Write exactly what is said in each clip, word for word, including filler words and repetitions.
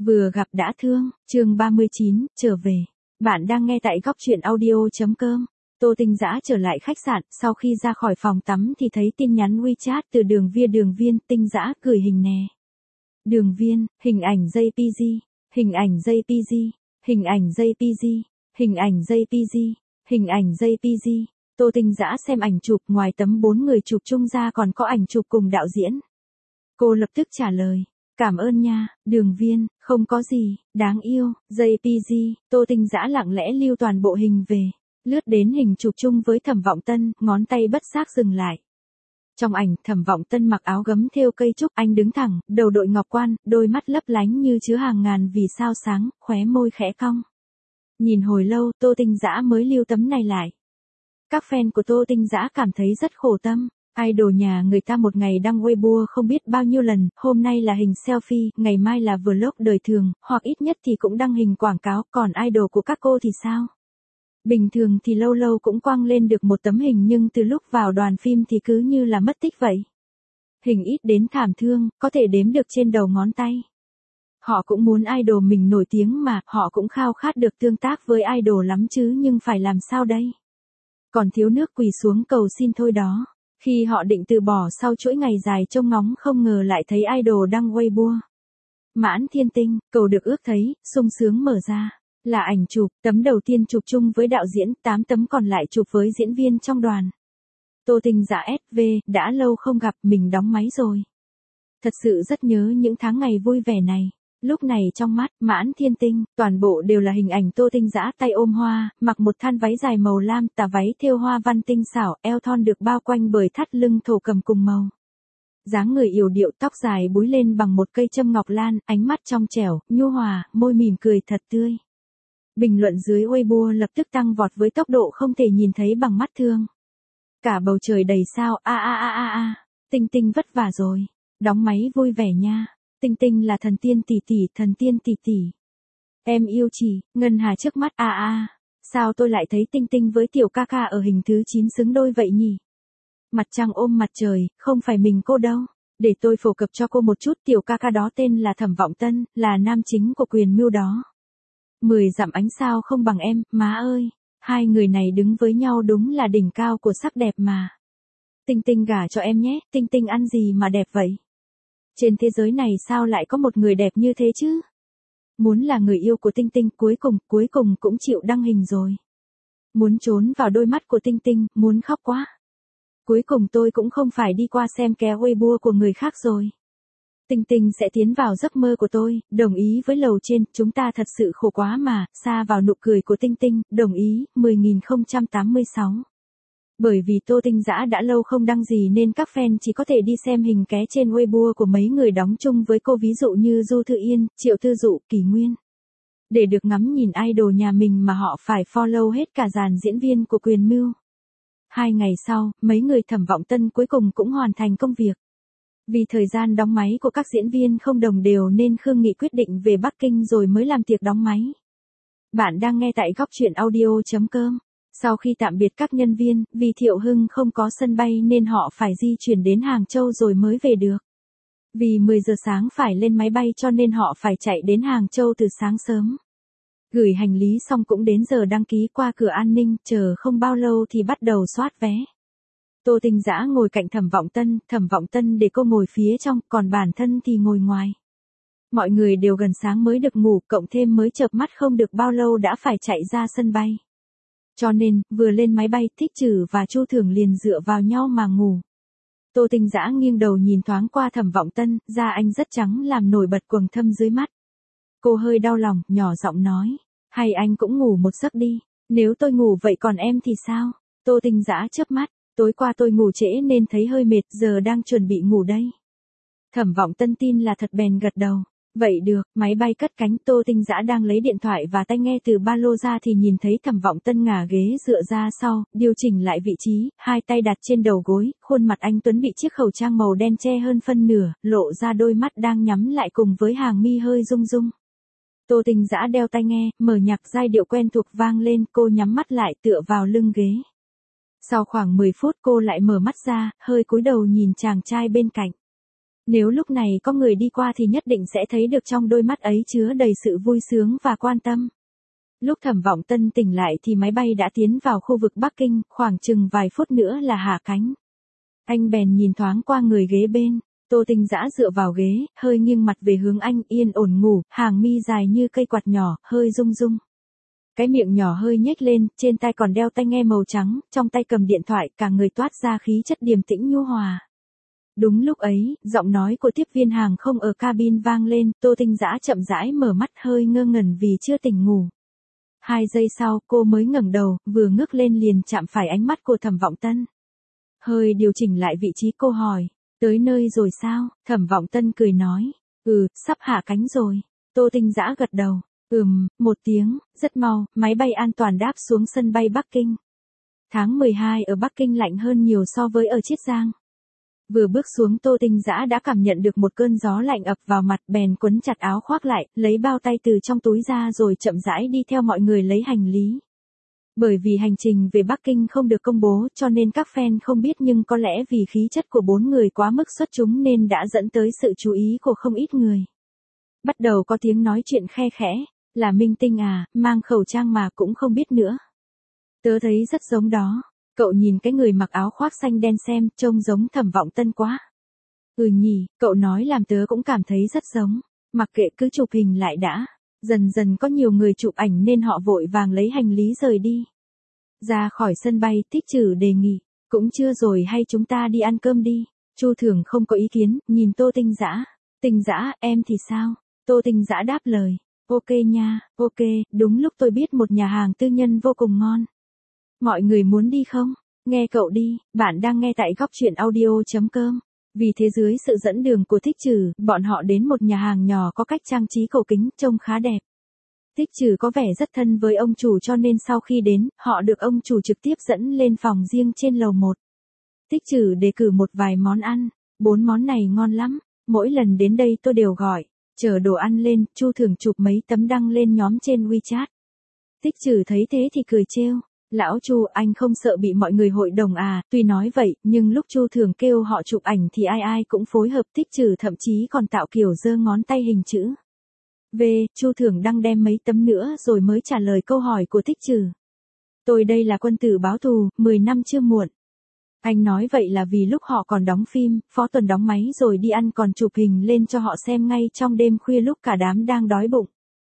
Vừa gặp đã thương, chương ba mươi chín, trở về. Bạn đang nghe tại góc truyện audio.com. Tô Tinh Dã trở lại khách sạn, sau khi ra khỏi phòng tắm thì thấy tin nhắn WeChat từ Đường Viên. Đường Viên, Tinh Dã gửi hình nè. Đường Viên, hình ảnh gi pê giê, hình ảnh gi pê giê, hình ảnh gi pê giê, hình ảnh gi pê giê, hình ảnh gi pê giê. Tô Tinh Dã xem ảnh chụp, ngoài tấm bốn người chụp chung ra còn có ảnh chụp cùng đạo diễn. Cô lập tức trả lời. Cảm ơn nha, Đường Viên, không có gì, đáng yêu, gi pê giê. Tô Tinh Dã lặng lẽ lưu toàn bộ hình về, lướt đến hình chụp chung với Thẩm Vọng Tân, ngón tay bất giác dừng lại. Trong ảnh, Thẩm Vọng Tân mặc áo gấm thêu cây trúc, anh đứng thẳng, đầu đội ngọc quan, đôi mắt lấp lánh như chứa hàng ngàn vì sao sáng, khóe môi khẽ cong. Nhìn hồi lâu, Tô Tinh Dã mới lưu tấm này lại. Các fan của Tô Tinh Dã cảm thấy rất khổ tâm. Idol nhà người ta một ngày đăng Weibo không biết bao nhiêu lần, hôm nay là hình selfie, ngày mai là vlog đời thường, hoặc ít nhất thì cũng đăng hình quảng cáo, còn idol của các cô thì sao? Bình thường thì lâu lâu cũng quăng lên được một tấm hình nhưng từ lúc vào đoàn phim thì cứ như là mất tích vậy. Hình ít đến thảm thương, có thể đếm được trên đầu ngón tay. Họ cũng muốn idol mình nổi tiếng mà, họ cũng khao khát được tương tác với idol lắm chứ, nhưng phải làm sao đây? Còn thiếu nước quỳ xuống cầu xin thôi đó. Khi họ định từ bỏ sau chuỗi ngày dài trông ngóng không ngờ lại thấy idol đăng Weibo. Mãn Thiên Tinh, cầu được ước thấy, sung sướng mở ra. Là ảnh chụp, tấm đầu tiên chụp chung với đạo diễn, tám tấm còn lại chụp với diễn viên trong đoàn. Tô Tinh Dã ét vê, đã lâu không gặp, mình đóng máy rồi. Thật sự rất nhớ những tháng ngày vui vẻ này. Lúc này trong mắt, Mãn Thiên Tinh, toàn bộ đều là hình ảnh Tô Tinh Dã tay ôm hoa, mặc một than váy dài màu lam, tà váy thêu hoa văn tinh xảo, eo thon được bao quanh bởi thắt lưng thổ cầm cùng màu. Dáng người yểu điệu, tóc dài búi lên bằng một cây châm ngọc lan, ánh mắt trong trẻo, nhu hòa, môi mỉm cười thật tươi. Bình luận dưới Weibo lập tức tăng vọt với tốc độ không thể nhìn thấy bằng mắt thường. Cả bầu trời đầy sao, a a a a a, Tinh Tinh vất vả rồi, đóng máy vui vẻ nha. Tinh Tinh là thần tiên tỷ tỷ, thần tiên tỷ tỷ. Em yêu chị, Ngân Hà trước mắt, a a, sao tôi lại thấy Tinh Tinh với tiểu ca ca ở hình thứ chín xứng đôi vậy nhỉ? Mặt trăng ôm mặt trời, không phải mình cô đâu. Để tôi phổ cập cho cô một chút, tiểu ca ca đó tên là Thẩm Vọng Tân, là nam chính của Quyền Mưu đó. Mười dặm ánh sao không bằng em, má ơi. Hai người này đứng với nhau đúng là đỉnh cao của sắc đẹp mà. Tinh Tinh gả cho em nhé, Tinh Tinh ăn gì mà đẹp vậy? Trên thế giới này sao lại có một người đẹp như thế chứ? Muốn là người yêu của Tinh Tinh, cuối cùng, cuối cùng cũng chịu đăng hình rồi. Muốn trốn vào đôi mắt của Tinh Tinh, muốn khóc quá. Cuối cùng tôi cũng không phải đi qua xem ké Weibo của người khác rồi. Tinh Tinh sẽ tiến vào giấc mơ của tôi, đồng ý với lầu trên, chúng ta thật sự khổ quá mà, xa vào nụ cười của Tinh Tinh, đồng ý, mười nghìn không trăm tám mươi sáu. Bởi vì Tô Tinh Dã đã lâu không đăng gì nên các fan chỉ có thể đi xem hình ké trên Weibo của mấy người đóng chung với cô, ví dụ như Du Thư Yên, Triệu Tư Dụ, Kỳ Nguyên. Để được ngắm nhìn idol nhà mình mà họ phải follow hết cả dàn diễn viên của Quyền Mưu. Hai ngày sau, mấy người Thẩm Vọng Tân cuối cùng cũng hoàn thành công việc. Vì thời gian đóng máy của các diễn viên không đồng đều nên Khương Nghị quyết định về Bắc Kinh rồi mới làm tiệc đóng máy. Bạn đang nghe tại góc truyện audio.com. Sau khi tạm biệt các nhân viên, vì Thiệu Hưng không có sân bay nên họ phải di chuyển đến Hàng Châu rồi mới về được. Vì mười giờ sáng phải lên máy bay cho nên họ phải chạy đến Hàng Châu từ sáng sớm. Gửi hành lý xong cũng đến giờ đăng ký qua cửa an ninh, chờ không bao lâu thì bắt đầu soát vé. Tô Tinh Dã ngồi cạnh Thẩm Vọng Tân, Thẩm Vọng Tân để cô ngồi phía trong, còn bản thân thì ngồi ngoài. Mọi người đều gần sáng mới được ngủ, cộng thêm mới chợp mắt không được bao lâu đã phải chạy ra sân bay. Cho nên, vừa lên máy bay, Thích Trừ và Chu Thưởng liền dựa vào nhau mà ngủ. Tô Tinh Dã nghiêng đầu nhìn thoáng qua Thẩm Vọng Tân, da anh rất trắng làm nổi bật quầng thâm dưới mắt. Cô hơi đau lòng, nhỏ giọng nói, hay anh cũng ngủ một giấc đi, nếu tôi ngủ vậy còn em thì sao? Tô Tinh Dã chớp mắt, tối qua tôi ngủ trễ nên thấy hơi mệt, giờ đang chuẩn bị ngủ đây. Thẩm Vọng Tân tin là thật bèn gật đầu. Vậy được, máy bay cất cánh, Tô Tinh Dã đang lấy điện thoại và tai nghe từ ba lô ra thì nhìn thấy Thẩm Vọng Tân ngả ghế dựa ra sau, điều chỉnh lại vị trí, hai tay đặt trên đầu gối, khuôn mặt anh tuấn bị chiếc khẩu trang màu đen che hơn phân nửa, lộ ra đôi mắt đang nhắm lại cùng với hàng mi hơi rung rung. Tô Tinh Dã đeo tai nghe, mở nhạc giai điệu quen thuộc vang lên, cô nhắm mắt lại tựa vào lưng ghế. Sau khoảng mười phút cô lại mở mắt ra, hơi cúi đầu nhìn chàng trai bên cạnh. Nếu lúc này có người đi qua thì nhất định sẽ thấy được trong đôi mắt ấy chứa đầy sự vui sướng và quan tâm. Lúc Thẩm Vọng Tân tỉnh lại thì máy bay đã tiến vào khu vực Bắc Kinh, khoảng chừng vài phút nữa là hạ cánh. Anh bèn nhìn thoáng qua người ghế bên, Tô Tinh Dã dựa vào ghế, hơi nghiêng mặt về hướng anh, yên ổn ngủ, hàng mi dài như cây quạt nhỏ, hơi rung rung. Cái miệng nhỏ hơi nhếch lên, trên tay còn đeo tai nghe màu trắng, trong tay cầm điện thoại, cả người toát ra khí chất điềm tĩnh nhu hòa. Đúng lúc ấy, giọng nói của tiếp viên hàng không ở cabin vang lên, Tô Tinh Dã chậm rãi mở mắt hơi ngơ ngẩn vì chưa tỉnh ngủ. Hai giây sau, cô mới ngẩng đầu, vừa ngước lên liền chạm phải ánh mắt của Thẩm Vọng Tân. Hơi điều chỉnh lại vị trí cô hỏi, tới nơi rồi sao? Thẩm Vọng Tân cười nói, ừ, sắp hạ cánh rồi. Tô Tinh Dã gật đầu, ừm, một tiếng, rất mau, máy bay an toàn đáp xuống sân bay Bắc Kinh. Tháng mười hai ở Bắc Kinh lạnh hơn nhiều so với ở Chiết Giang. Vừa bước xuống Tô Tinh Dã đã cảm nhận được một cơn gió lạnh ập vào mặt, bèn quấn chặt áo khoác lại, lấy bao tay từ trong túi ra rồi chậm rãi đi theo mọi người lấy hành lý. Bởi vì hành trình về Bắc Kinh không được công bố cho nên các fan không biết, nhưng có lẽ vì khí chất của bốn người quá mức xuất chúng nên đã dẫn tới sự chú ý của không ít người. Bắt đầu có tiếng nói chuyện khe khẽ, là minh tinh à, mang khẩu trang mà cũng không biết nữa. Tớ thấy rất giống đó. Cậu nhìn cái người mặc áo khoác xanh đen xem, trông giống Thẩm Vọng Tân quá. Ừ nhỉ, cậu nói làm tớ cũng cảm thấy rất giống. Mặc kệ, cứ chụp hình lại đã. Dần dần có nhiều người chụp ảnh nên họ vội vàng lấy hành lý rời đi. Ra khỏi sân bay, Thích Trừ đề nghị, cũng chưa rồi hay chúng ta đi ăn cơm đi. Chu Thường không có ý kiến, nhìn Tô Tinh Dã. Tinh Dã, em thì sao? Tô Tinh Dã đáp lời, ok nha, ok, đúng lúc tôi biết một nhà hàng tư nhân vô cùng ngon. Mọi người muốn đi không? Nghe cậu đi, bạn đang nghe tại góc truyện audio.com. Vì thế dưới sự dẫn đường của Thích Trừ, bọn họ đến một nhà hàng nhỏ có cách trang trí cổ kính, trông khá đẹp. Thích Trừ có vẻ rất thân với ông chủ cho nên sau khi đến, họ được ông chủ trực tiếp dẫn lên phòng riêng trên lầu một. Thích Trừ đề cử một vài món ăn, bốn món này ngon lắm, mỗi lần đến đây tôi đều gọi. Chờ đồ ăn lên, Chu Thường chụp mấy tấm đăng lên nhóm trên WeChat. Thích Trừ thấy thế thì cười trêu. Lão Chu, anh không sợ bị mọi người hội đồng à? Tuy nói vậy, nhưng lúc Chu Thường kêu họ chụp ảnh thì ai ai cũng phối hợp. Thích Trừ thậm chí còn tạo kiểu giơ ngón tay hình chữ V. Chu Thường đăng đem mấy tấm nữa rồi mới trả lời câu hỏi của Thích Trừ. Tôi đây là quân tử báo thù, mười năm chưa muộn. Anh nói vậy là vì lúc họ còn đóng phim, Phó Tuần đóng máy rồi đi ăn còn chụp hình lên cho họ xem ngay trong đêm khuya lúc cả đám đang đói bụng.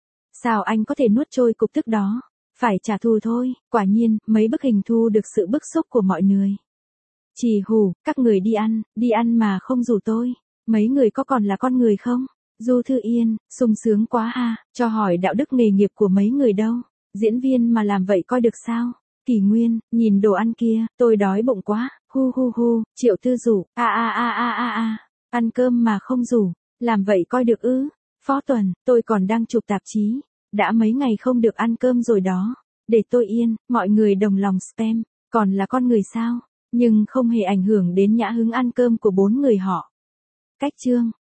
Sao anh có thể nuốt trôi cục tức đó? Phải trả thù thôi. Quả nhiên, mấy bức hình thu được sự bức xúc của mọi người. Chỉ hù, các người đi ăn, đi ăn mà không rủ tôi. Mấy người có còn là con người không? Du Thư Yên, sung sướng quá ha, cho hỏi đạo đức nghề nghiệp của mấy người đâu? Diễn viên mà làm vậy coi được sao? Kỷ Nguyên, nhìn đồ ăn kia, tôi đói bụng quá, hu hu hu. Triệu Tư rủ, a a a a a a, ăn cơm mà không rủ, làm vậy coi được ư? Phó Tuần, tôi còn đang chụp tạp chí, đã mấy ngày không được ăn cơm rồi đó. Để tôi yên, mọi người đồng lòng spam, còn là con người sao? Nhưng không hề ảnh hưởng đến nhã hứng ăn cơm của bốn người họ. Cách chương